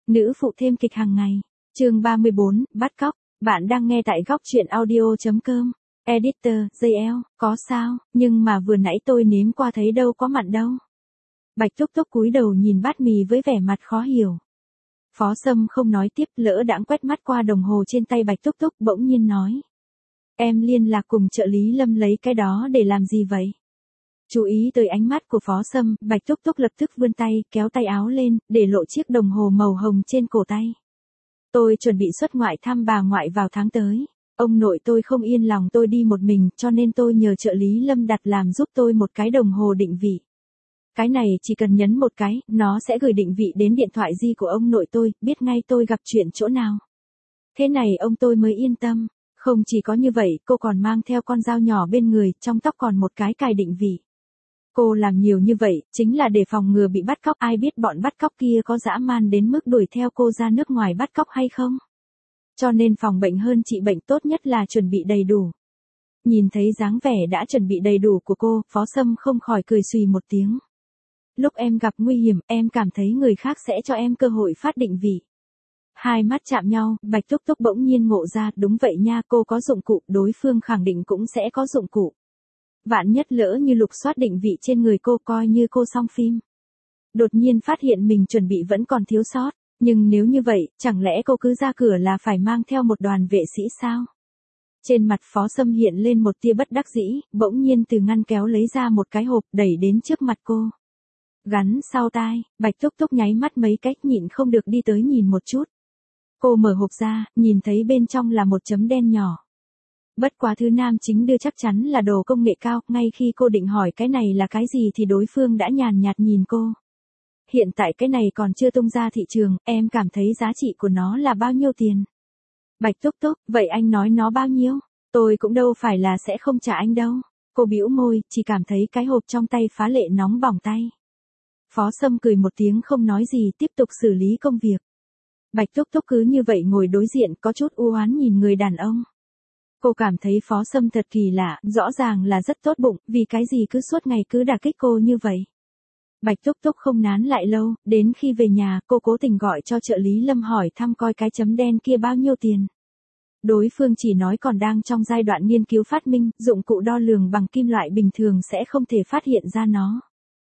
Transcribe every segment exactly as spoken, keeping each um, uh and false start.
Nữ phụ thêm kịch hàng ngày. Chương ba mươi bốn, bắt cóc. Bạn đang nghe tại góc truyện audio chấm com. Editor, gi eo, có sao, nhưng mà vừa nãy tôi nếm qua thấy đâu có mặn đâu. Bạch Túc Túc cúi đầu nhìn bát mì với vẻ mặt khó hiểu. Phó Sâm không nói tiếp, lỡ đãng quét mắt qua đồng hồ trên tay Bạch Túc Túc, bỗng nhiên nói. Em liên lạc cùng trợ lý Lâm lấy cái đó để làm gì vậy? Chú ý tới ánh mắt của Phó Sâm, Bạch Túc Túc lập tức vươn tay, kéo tay áo lên, để lộ chiếc đồng hồ màu hồng trên cổ tay. Tôi chuẩn bị xuất ngoại thăm bà ngoại vào tháng tới. Ông nội tôi không yên lòng tôi đi một mình, cho nên tôi nhờ trợ lý Lâm đặt làm giúp tôi một cái đồng hồ định vị. Cái này chỉ cần nhấn một cái, nó sẽ gửi định vị đến điện thoại di của ông nội tôi, biết ngay tôi gặp chuyện chỗ nào. Thế này ông tôi mới yên tâm. Không chỉ có như vậy, cô còn mang theo con dao nhỏ bên người, trong tóc còn một cái cài định vị. Cô làm nhiều như vậy, chính là để phòng ngừa bị bắt cóc. Ai biết bọn bắt cóc kia có dã man đến mức đuổi theo cô ra nước ngoài bắt cóc hay không? Cho nên phòng bệnh hơn trị bệnh, tốt nhất là chuẩn bị đầy đủ. Nhìn thấy dáng vẻ đã chuẩn bị đầy đủ của cô, Phó Sâm không khỏi cười xùy một tiếng. Lúc em gặp nguy hiểm, em cảm thấy người khác sẽ cho em cơ hội phát định vị. Hai mắt chạm nhau, Bạch Túc Túc bỗng nhiên ngộ ra, đúng vậy nha, cô có dụng cụ, đối phương khẳng định cũng sẽ có dụng cụ. Vạn nhất lỡ như lục soát định vị trên người cô, coi như cô xong phim. Đột nhiên phát hiện mình chuẩn bị vẫn còn thiếu sót, nhưng nếu như vậy, chẳng lẽ cô cứ ra cửa là phải mang theo một đoàn vệ sĩ sao? Trên mặt Phó Sâm hiện lên một tia bất đắc dĩ, bỗng nhiên từ ngăn kéo lấy ra một cái hộp, đẩy đến trước mặt cô. Gắn sau tai, Bạch Túc Túc nháy mắt mấy cách, nhịn không được đi tới nhìn một chút. Cô mở hộp ra, nhìn thấy bên trong là một chấm đen nhỏ. Bất quá thứ nam chính đưa chắc chắn là đồ công nghệ cao, ngay khi cô định hỏi cái này là cái gì thì đối phương đã nhàn nhạt nhìn cô. Hiện tại cái này còn chưa tung ra thị trường, em cảm thấy giá trị của nó là bao nhiêu tiền? Bạch Túc Túc, vậy anh nói nó bao nhiêu? Tôi cũng đâu phải là sẽ không trả anh đâu. Cô bĩu môi, chỉ cảm thấy cái hộp trong tay phá lệ nóng bỏng tay. Phó Sâm cười một tiếng không nói gì, tiếp tục xử lý công việc. Bạch Túc Túc cứ như vậy ngồi đối diện, có chút u oán nhìn người đàn ông. Cô cảm thấy Phó Sâm thật kỳ lạ, rõ ràng là rất tốt bụng, vì cái gì cứ suốt ngày cứ đả kích cô như vậy. Bạch Túc Túc không nán lại lâu, đến khi về nhà, cô cố tình gọi cho trợ lý Lâm hỏi thăm coi cái chấm đen kia bao nhiêu tiền. Đối phương chỉ nói còn đang trong giai đoạn nghiên cứu phát minh, dụng cụ đo lường bằng kim loại bình thường sẽ không thể phát hiện ra nó.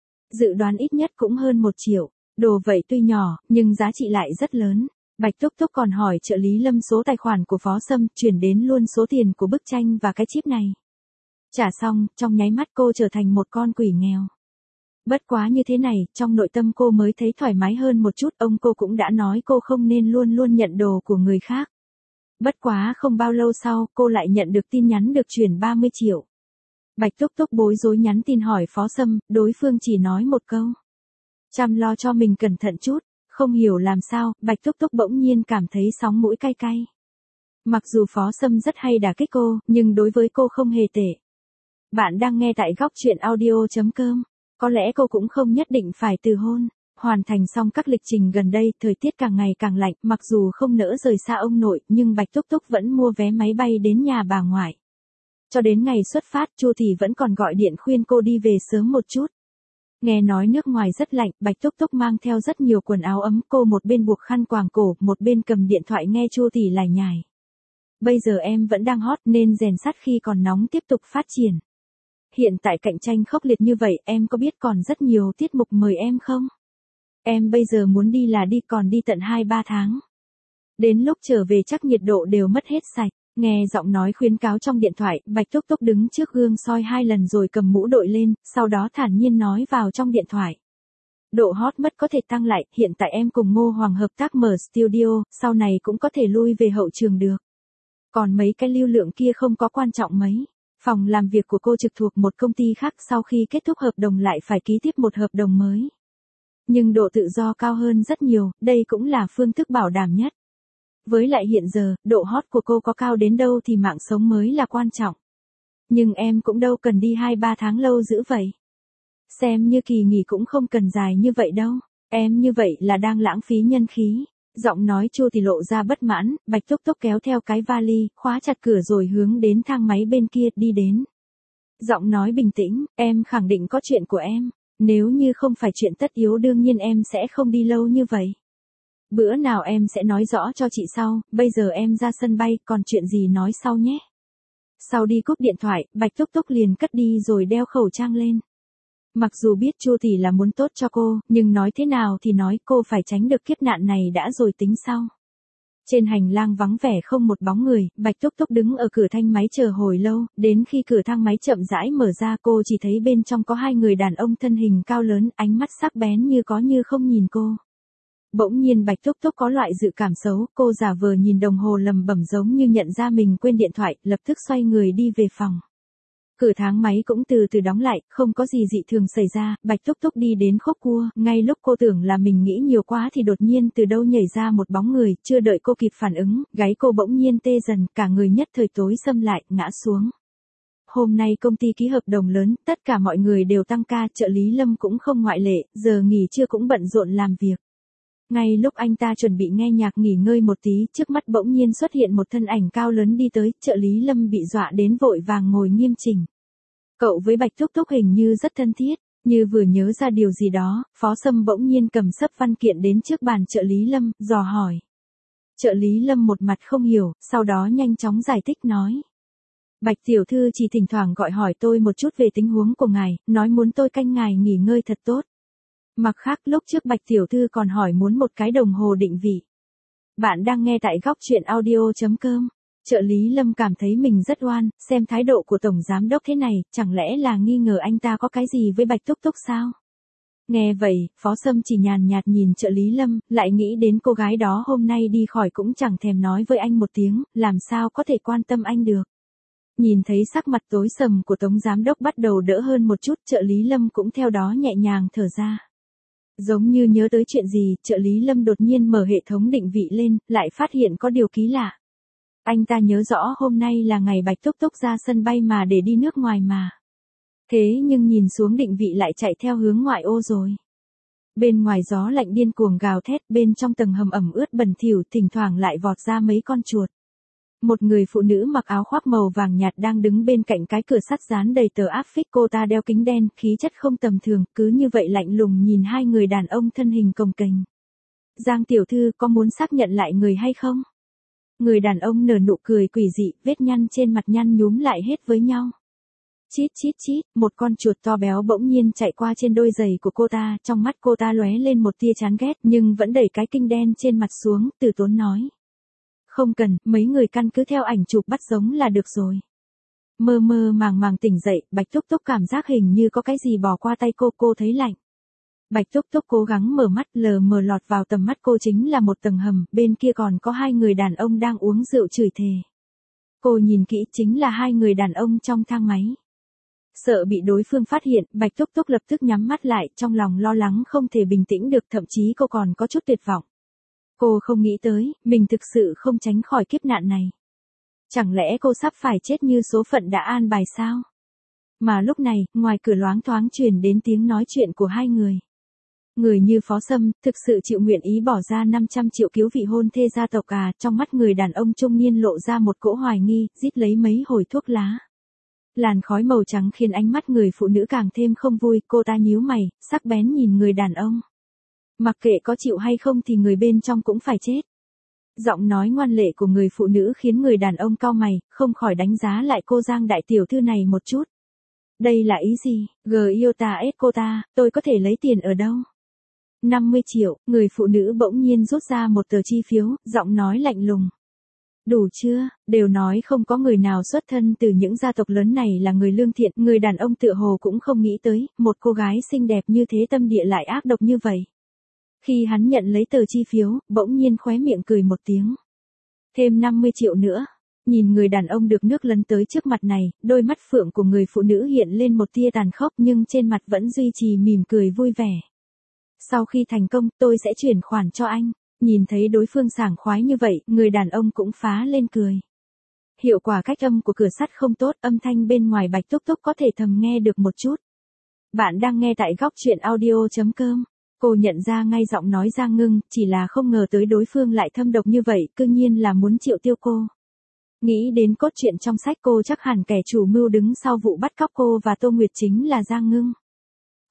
Dự đoán ít nhất cũng hơn một triệu, đồ vậy tuy nhỏ, nhưng giá trị lại rất lớn. Bạch Túc Túc còn hỏi trợ lý Lâm số tài khoản của Phó Sâm, chuyển đến luôn số tiền của bức tranh và cái chip này. Trả xong, trong nháy mắt cô trở thành một con quỷ nghèo. Bất quá như thế này, trong nội tâm cô mới thấy thoải mái hơn một chút, ông cô cũng đã nói cô không nên luôn luôn nhận đồ của người khác. Bất quá không bao lâu sau, cô lại nhận được tin nhắn được chuyển ba mươi triệu. Bạch Túc Túc bối rối nhắn tin hỏi Phó Sâm, đối phương chỉ nói một câu. Chăm lo cho mình cẩn thận chút, không hiểu làm sao, Bạch Túc Túc bỗng nhiên cảm thấy sóng mũi cay cay. Mặc dù Phó Sâm rất hay đả kích cô, nhưng đối với cô không hề tệ. Bạn đang nghe tại góc truyện audio chấm com. Có lẽ cô cũng không nhất định phải từ hôn. Hoàn thành xong các lịch trình gần đây, thời tiết càng ngày càng lạnh, mặc dù không nỡ rời xa ông nội, nhưng Bạch Túc Túc vẫn mua vé máy bay đến nhà bà ngoại. Cho đến ngày xuất phát, Chu Thị vẫn còn gọi điện khuyên cô đi về sớm một chút. Nghe nói nước ngoài rất lạnh, Bạch Túc Túc mang theo rất nhiều quần áo ấm, cô một bên buộc khăn quàng cổ, một bên cầm điện thoại nghe Chu Thị lải nhải. Bây giờ em vẫn đang hot nên rèn sắt khi còn nóng tiếp tục phát triển. Hiện tại cạnh tranh khốc liệt như vậy, em có biết còn rất nhiều tiết mục mời em không? Em bây giờ muốn đi là đi, còn đi tận hai ba tháng. Đến lúc trở về chắc nhiệt độ đều mất hết sạch. Nghe giọng nói khuyến cáo trong điện thoại, Bạch Túc Túc đứng trước gương soi hai lần rồi cầm mũ đội lên, sau đó thản nhiên nói vào trong điện thoại. Độ hot mất có thể tăng lại, hiện tại em cùng Ngô Hoàng hợp tác mở studio, sau này cũng có thể lui về hậu trường được. Còn mấy cái lưu lượng kia không có quan trọng mấy. Phòng làm việc của cô trực thuộc một công ty khác, sau khi kết thúc hợp đồng lại phải ký tiếp một hợp đồng mới. Nhưng độ tự do cao hơn rất nhiều, đây cũng là phương thức bảo đảm nhất. Với lại hiện giờ, độ hot của cô có cao đến đâu thì mạng sống mới là quan trọng. Nhưng em cũng đâu cần đi hai ba tháng lâu dữ vậy. Xem như kỳ nghỉ cũng không cần dài như vậy đâu. Em như vậy là đang lãng phí nhân khí. Giọng nói Chu thì lộ ra bất mãn, Bạch Túc Túc kéo theo cái vali, khóa chặt cửa rồi hướng đến thang máy bên kia đi đến. Giọng nói bình tĩnh, em khẳng định có chuyện của em. Nếu như không phải chuyện tất yếu đương nhiên em sẽ không đi lâu như vậy. Bữa nào em sẽ nói rõ cho chị sau, bây giờ em ra sân bay, còn chuyện gì nói sau nhé. Sau đi cúp điện thoại, Bạch Túc Túc liền cất đi rồi đeo khẩu trang lên. Mặc dù biết Chu tỷ là muốn tốt cho cô, nhưng nói thế nào thì nói, cô phải tránh được kiếp nạn này đã rồi tính sau. Trên hành lang vắng vẻ không một bóng người, Bạch Túc Túc đứng ở cửa thang máy chờ hồi lâu, đến khi cửa thang máy chậm rãi mở ra cô chỉ thấy bên trong có hai người đàn ông thân hình cao lớn, ánh mắt sắc bén như có như không nhìn cô. Bỗng nhiên Bạch Túc Túc có loại dự cảm xấu, cô giả vờ nhìn đồng hồ lầm bẩm giống như nhận ra mình quên điện thoại, lập tức xoay người đi về phòng. Cửa thang máy cũng từ từ đóng lại, không có gì dị thường xảy ra, Bạch Túc Túc đi đến khúc cua, ngay lúc cô tưởng là mình nghĩ nhiều quá thì đột nhiên từ đâu nhảy ra một bóng người, chưa đợi cô kịp phản ứng, gáy cô bỗng nhiên tê dần, cả người nhất thời tối sầm lại, ngã xuống. Hôm nay công ty ký hợp đồng lớn, tất cả mọi người đều tăng ca, trợ lý Lâm cũng không ngoại lệ, giờ nghỉ trưa cũng bận rộn làm việc. Ngay lúc anh ta chuẩn bị nghe nhạc nghỉ ngơi một tí, trước mắt bỗng nhiên xuất hiện một thân ảnh cao lớn đi tới, trợ lý Lâm bị dọa đến vội vàng ngồi nghiêm chỉnh. Cậu với Bạch Túc Túc hình như rất thân thiết, như vừa nhớ ra điều gì đó, Phó Sâm bỗng nhiên cầm sấp văn kiện đến trước bàn trợ lý Lâm, dò hỏi. Trợ lý Lâm một mặt không hiểu, sau đó nhanh chóng giải thích nói. Bạch tiểu thư chỉ thỉnh thoảng gọi hỏi tôi một chút về tình huống của ngài, nói muốn tôi canh ngài nghỉ ngơi thật tốt. Mặt khác lúc trước Bạch tiểu thư còn hỏi muốn một cái đồng hồ định vị. Bạn đang nghe tại góc truyện audio chấm com. Trợ lý Lâm cảm thấy mình rất oan, xem thái độ của Tổng Giám Đốc thế này, chẳng lẽ là nghi ngờ anh ta có cái gì với Bạch Túc Túc sao? Nghe vậy, Phó Sâm chỉ nhàn nhạt nhìn trợ lý Lâm, lại nghĩ đến cô gái đó hôm nay đi khỏi cũng chẳng thèm nói với anh một tiếng, làm sao có thể quan tâm anh được. Nhìn thấy sắc mặt tối sầm của Tổng Giám Đốc bắt đầu đỡ hơn một chút, trợ lý Lâm cũng theo đó nhẹ nhàng thở ra. Giống như nhớ tới chuyện gì, trợ lý Lâm đột nhiên mở hệ thống định vị lên, lại phát hiện có điều kỳ lạ. Anh ta nhớ rõ hôm nay là ngày Bạch Túc Túc ra sân bay mà để đi nước ngoài mà. Thế nhưng nhìn xuống định vị lại chạy theo hướng ngoại ô rồi. Bên ngoài gió lạnh điên cuồng gào thét, bên trong tầng hầm ẩm ướt bẩn thỉu, thỉnh thoảng lại vọt ra mấy con chuột. Một người phụ nữ mặc áo khoác màu vàng nhạt đang đứng bên cạnh cái cửa sắt dán đầy tờ áp phích, cô ta đeo kính đen, khí chất không tầm thường, cứ như vậy lạnh lùng nhìn hai người đàn ông thân hình cồng kềnh. Giang tiểu thư có muốn xác nhận lại người hay không? Người đàn ông nở nụ cười quỷ dị, vết nhăn trên mặt nhăn nhúm lại hết với nhau. Chít chít chít, một con chuột to béo bỗng nhiên chạy qua trên đôi giày của cô ta, trong mắt cô ta lóe lên một tia chán ghét nhưng vẫn đẩy cái kinh đen trên mặt xuống, từ tốn nói. Không cần, mấy người căn cứ theo ảnh chụp bắt giống là được rồi. Mơ mơ màng màng tỉnh dậy, Bạch Túc Túc cảm giác hình như có cái gì bỏ qua tay cô, cô thấy lạnh. Bạch Túc Túc cố gắng mở mắt, lờ mờ lọt vào tầm mắt cô chính là một tầng hầm, bên kia còn có hai người đàn ông đang uống rượu chửi thề. Cô nhìn kỹ chính là hai người đàn ông trong thang máy. Sợ bị đối phương phát hiện, Bạch Túc Túc lập tức nhắm mắt lại, trong lòng lo lắng không thể bình tĩnh được, thậm chí cô còn có chút tuyệt vọng. Cô không nghĩ tới, mình thực sự không tránh khỏi kiếp nạn này. Chẳng lẽ cô sắp phải chết như số phận đã an bài sao? Mà lúc này, ngoài cửa loáng thoáng truyền đến tiếng nói chuyện của hai người. Người như Phó Sâm, thực sự chịu nguyện ý bỏ ra năm trăm triệu cứu vị hôn thê gia tộc à, trong mắt người đàn ông trung niên lộ ra một cỗ hoài nghi, rít lấy mấy hồi thuốc lá. Làn khói màu trắng khiến ánh mắt người phụ nữ càng thêm không vui, cô ta nhíu mày, sắc bén nhìn người đàn ông. Mặc kệ có chịu hay không thì người bên trong cũng phải chết. Giọng nói ngoan lệ của người phụ nữ khiến người đàn ông cau mày, không khỏi đánh giá lại cô Giang đại tiểu thư này một chút. Đây là ý gì? G yêu ta ết cô ta, tôi có thể lấy tiền ở đâu? năm mươi triệu, người phụ nữ bỗng nhiên rút ra một tờ chi phiếu, giọng nói lạnh lùng. Đủ chưa, đều nói không có người nào xuất thân từ những gia tộc lớn này là người lương thiện, người đàn ông tựa hồ cũng không nghĩ tới, một cô gái xinh đẹp như thế tâm địa lại ác độc như vậy. Khi hắn nhận lấy tờ chi phiếu, bỗng nhiên khóe miệng cười một tiếng. Thêm năm mươi triệu nữa. Nhìn người đàn ông được nước lấn tới trước mặt này, đôi mắt phượng của người phụ nữ hiện lên một tia tàn khốc nhưng trên mặt vẫn duy trì mỉm cười vui vẻ. Sau khi thành công, tôi sẽ chuyển khoản cho anh. Nhìn thấy đối phương sảng khoái như vậy, người đàn ông cũng phá lên cười. Hiệu quả cách âm của cửa sắt không tốt, âm thanh bên ngoài Bạch Túc Túc có thể thầm nghe được một chút. Bạn đang nghe tại góc truyện audio chấm com. Cô nhận ra ngay giọng nói Giang Ngưng, chỉ là không ngờ tới đối phương lại thâm độc như vậy, cư nhiên là muốn triệu tiêu cô. Nghĩ đến cốt truyện trong sách cô chắc hẳn kẻ chủ mưu đứng sau vụ bắt cóc cô và Tô Nguyệt chính là Giang Ngưng.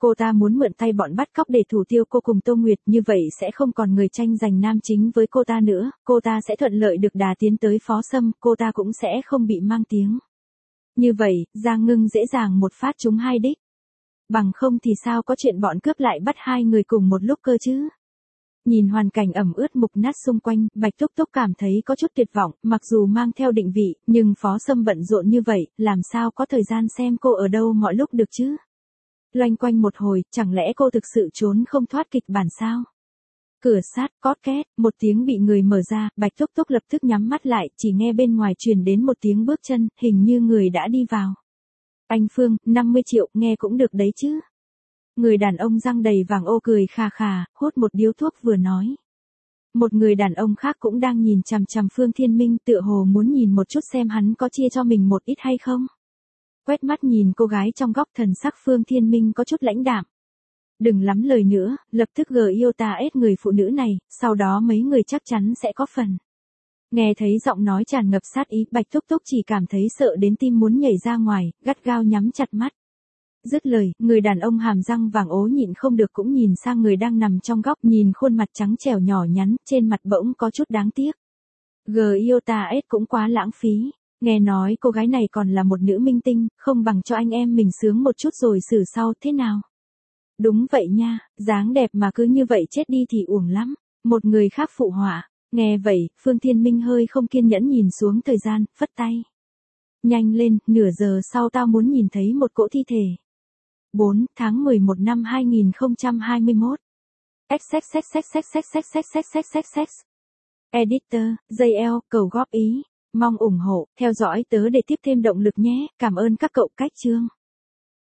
Cô ta muốn mượn tay bọn bắt cóc để thủ tiêu cô cùng Tô Nguyệt, như vậy sẽ không còn người tranh giành nam chính với cô ta nữa, cô ta sẽ thuận lợi được đà tiến tới phó sâm, cô ta cũng sẽ không bị mang tiếng. Như vậy, Giang Ngưng dễ dàng một phát trúng hai đích. Bằng không thì sao có chuyện bọn cướp lại bắt hai người cùng một lúc cơ chứ? Nhìn hoàn cảnh ẩm ướt mục nát xung quanh, Bạch Túc Túc cảm thấy có chút tuyệt vọng, mặc dù mang theo định vị, nhưng phó sâm bận rộn như vậy, làm sao có thời gian xem cô ở đâu mọi lúc được chứ? Loanh quanh một hồi, chẳng lẽ cô thực sự trốn không thoát kịch bản sao? Cửa sát, cót két, một tiếng bị người mở ra, Bạch Túc Túc lập tức nhắm mắt lại, chỉ nghe bên ngoài truyền đến một tiếng bước chân, hình như người đã đi vào. Anh Phương, năm mươi triệu, nghe cũng được đấy chứ. Người đàn ông răng đầy vàng ô cười khà khà, hút một điếu thuốc vừa nói. Một người đàn ông khác cũng đang nhìn chằm chằm Phương Thiên Minh, tựa hồ muốn nhìn một chút xem hắn có chia cho mình một ít hay không. Quét mắt nhìn cô gái trong góc, thần sắc Phương Thiên Minh có chút lãnh đạm. Đừng lắm lời nữa, lập tức gờ yêu ta ết người phụ nữ này, sau đó mấy người chắc chắn sẽ có phần. Nghe thấy giọng nói tràn ngập sát ý, Bạch Túc Túc chỉ cảm thấy sợ đến tim muốn nhảy ra ngoài, gắt gao nhắm chặt mắt. Dứt lời, người đàn ông hàm răng vàng ố nhịn không được cũng nhìn sang người đang nằm trong góc, nhìn khuôn mặt trắng trẻo nhỏ nhắn, trên mặt bỗng có chút đáng tiếc. Gờ yêu ta ết cũng quá lãng phí. Nghe nói cô gái này còn là một nữ minh tinh, không bằng cho anh em mình sướng một chút rồi xử sau, thế nào? Đúng vậy nha, dáng đẹp mà cứ như vậy chết đi thì uổng lắm. Một người khác phụ họa. Nghe vậy, Phương Thiên Minh hơi không kiên nhẫn nhìn xuống thời gian, phất tay. Nhanh lên, nửa giờ sau tao muốn nhìn thấy một cỗ thi thể. bốn tháng mười một năm hai nghìn không trăm hai mươi mốt. xxxxxxxxxxxxxxxx. Editor, gi eo, cầu góp ý. Mong ủng hộ, theo dõi tớ để tiếp thêm động lực nhé. Cảm ơn các cậu. Cách chương.